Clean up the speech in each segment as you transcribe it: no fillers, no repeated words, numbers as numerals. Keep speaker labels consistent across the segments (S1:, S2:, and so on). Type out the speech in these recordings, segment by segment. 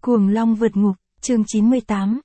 S1: Cuồng Long vượt ngục, chương 98,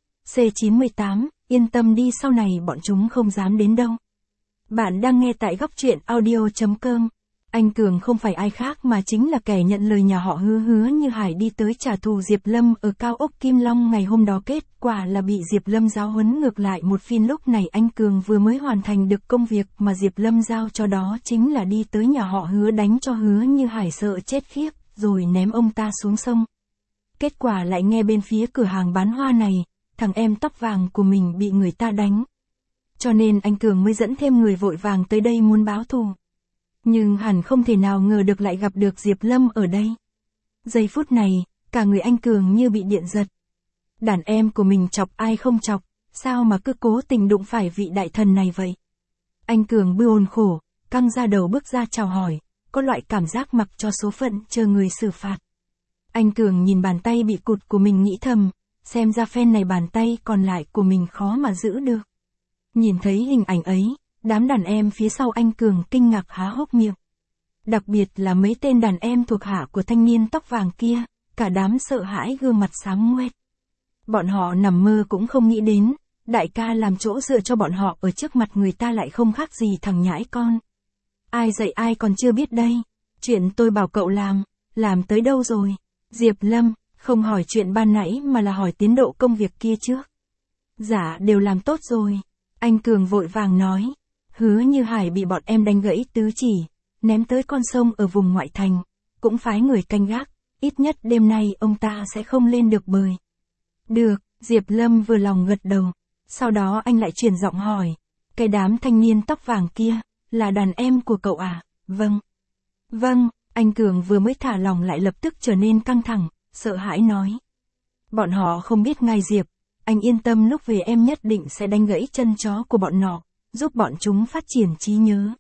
S1: C98, yên tâm đi sau này bọn chúng không dám đến đâu. Bạn đang nghe tại góc truyện audio.com. Anh Cường không phải ai khác mà chính là kẻ nhận lời nhà họ Hứa Như Hải đi tới trả thù Diệp Lâm ở cao ốc Kim Long ngày hôm đó, kết quả là bị Diệp Lâm giáo huấn ngược lại một phiên. Lúc này anh Cường vừa mới hoàn thành được công việc mà Diệp Lâm giao cho, đó chính là đi tới nhà họ Hứa đánh cho Hứa Như Hải sợ chết khiếp, rồi ném ông ta xuống sông. Kết quả lại nghe bên phía cửa hàng bán hoa này, thằng em tóc vàng của mình bị người ta đánh. Cho nên anh Cường mới dẫn thêm người vội vàng tới đây muốn báo thù. Nhưng hẳn không thể nào ngờ được lại gặp được Diệp Lâm ở đây. Giây phút này, cả người anh Cường như bị điện giật. Đàn em của mình chọc ai không chọc, sao mà cứ cố tình đụng phải vị đại thần này vậy? Anh Cường bươn khổ, căng ra đầu bước ra chào hỏi, có loại cảm giác mặc cho số phận chờ người xử phạt. Anh Cường nhìn bàn tay bị cụt của mình nghĩ thầm, xem ra phen này bàn tay còn lại của mình khó mà giữ được. Nhìn thấy hình ảnh ấy, đám đàn em phía sau anh Cường kinh ngạc há hốc miệng. Đặc biệt là mấy tên đàn em thuộc hạ của thanh niên tóc vàng kia, cả đám sợ hãi gương mặt xám ngoét. Bọn họ nằm mơ cũng không nghĩ đến, đại ca làm chỗ dựa cho bọn họ ở trước mặt người ta lại không khác gì thằng nhãi con. Ai dạy ai còn chưa biết đây, chuyện tôi bảo cậu làm tới đâu rồi? Diệp Lâm, không hỏi chuyện ban nãy mà là hỏi tiến độ công việc kia trước. Dạ đều làm tốt rồi. Anh Cường vội vàng nói. Hứa Như Hải bị bọn em đánh gãy tứ chỉ, ném tới con sông ở vùng ngoại thành, cũng phái người canh gác, ít nhất đêm nay ông ta sẽ không lên được bơi. Được, Diệp Lâm vừa lòng gật đầu. Sau đó anh lại chuyển giọng hỏi, cái đám thanh niên tóc vàng kia, là đàn em của cậu à? Vâng. Vâng, anh Cường vừa mới thả lòng lại lập tức trở nên căng thẳng, sợ hãi nói. Bọn họ không biết ngài Diệp, anh yên tâm lúc về em nhất định sẽ đánh gãy chân chó của bọn họ, giúp bọn chúng phát triển trí nhớ.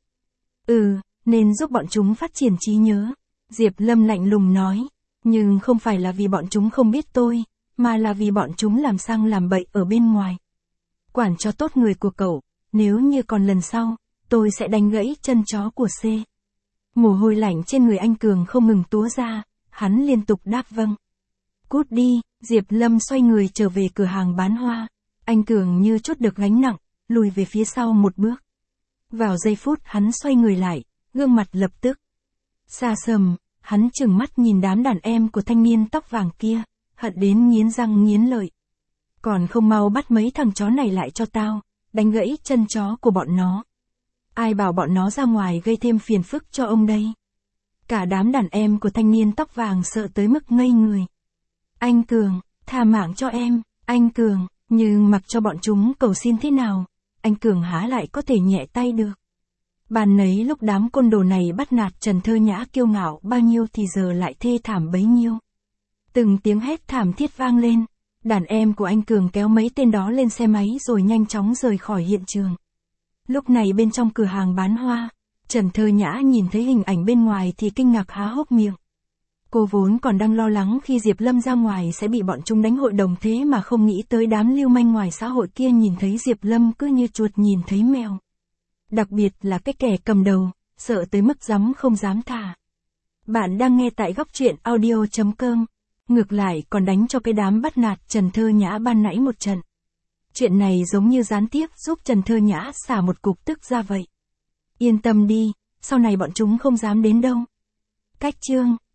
S1: Nên giúp bọn chúng phát triển trí nhớ. Diệp Lâm lạnh lùng nói, nhưng không phải là vì bọn chúng không biết tôi, mà là vì bọn chúng làm sang làm bậy ở bên ngoài. Quản cho tốt người của cậu, nếu như còn lần sau, tôi sẽ đánh gãy chân chó của C. Mồ hôi lạnh trên người anh Cường không ngừng túa ra, hắn liên tục đáp vâng. Cút đi, Diệp Lâm xoay người trở về cửa hàng bán hoa. Anh Cường như trút được gánh nặng, lùi về phía sau một bước. Vào giây phút hắn xoay người lại, gương mặt lập tức xa sầm, hắn trừng mắt nhìn đám đàn em của thanh niên tóc vàng kia, hận đến nghiến răng nghiến lợi. Còn không mau bắt mấy thằng chó này lại cho tao, đánh gãy chân chó của bọn nó. Ai bảo bọn nó ra ngoài gây thêm phiền phức cho ông đây? Cả đám đàn em của thanh niên tóc vàng sợ tới mức ngây người. Anh Cường, tha mạng cho em, anh Cường, nhưng mặc cho bọn chúng cầu xin thế nào, anh Cường há lại có thể nhẹ tay được. Ban nấy lúc đám côn đồ này bắt nạt Trần Thơ Nhã kiêu ngạo bao nhiêu thì giờ lại thê thảm bấy nhiêu. Từng tiếng hét thảm thiết vang lên, đàn em của anh Cường kéo mấy tên đó lên xe máy rồi nhanh chóng rời khỏi hiện trường. Lúc này bên trong cửa hàng bán hoa, Trần Thơ Nhã nhìn thấy hình ảnh bên ngoài thì kinh ngạc há hốc miệng. Cô vốn còn đang lo lắng khi Diệp Lâm ra ngoài sẽ bị bọn chúng đánh hội đồng, thế mà không nghĩ tới đám lưu manh ngoài xã hội kia nhìn thấy Diệp Lâm cứ như chuột nhìn thấy mèo. Đặc biệt là cái kẻ cầm đầu, sợ tới mức dám không dám thả. Bạn đang nghe tại góc truyện audio.com. Ngược lại còn đánh cho cái đám bắt nạt Trần Thơ Nhã ban nãy một trận. Chuyện này giống như gián tiếp giúp Trần Thơ Nhã xả một cục tức ra vậy. Yên tâm đi, sau này bọn chúng không dám đến đâu. Cách chương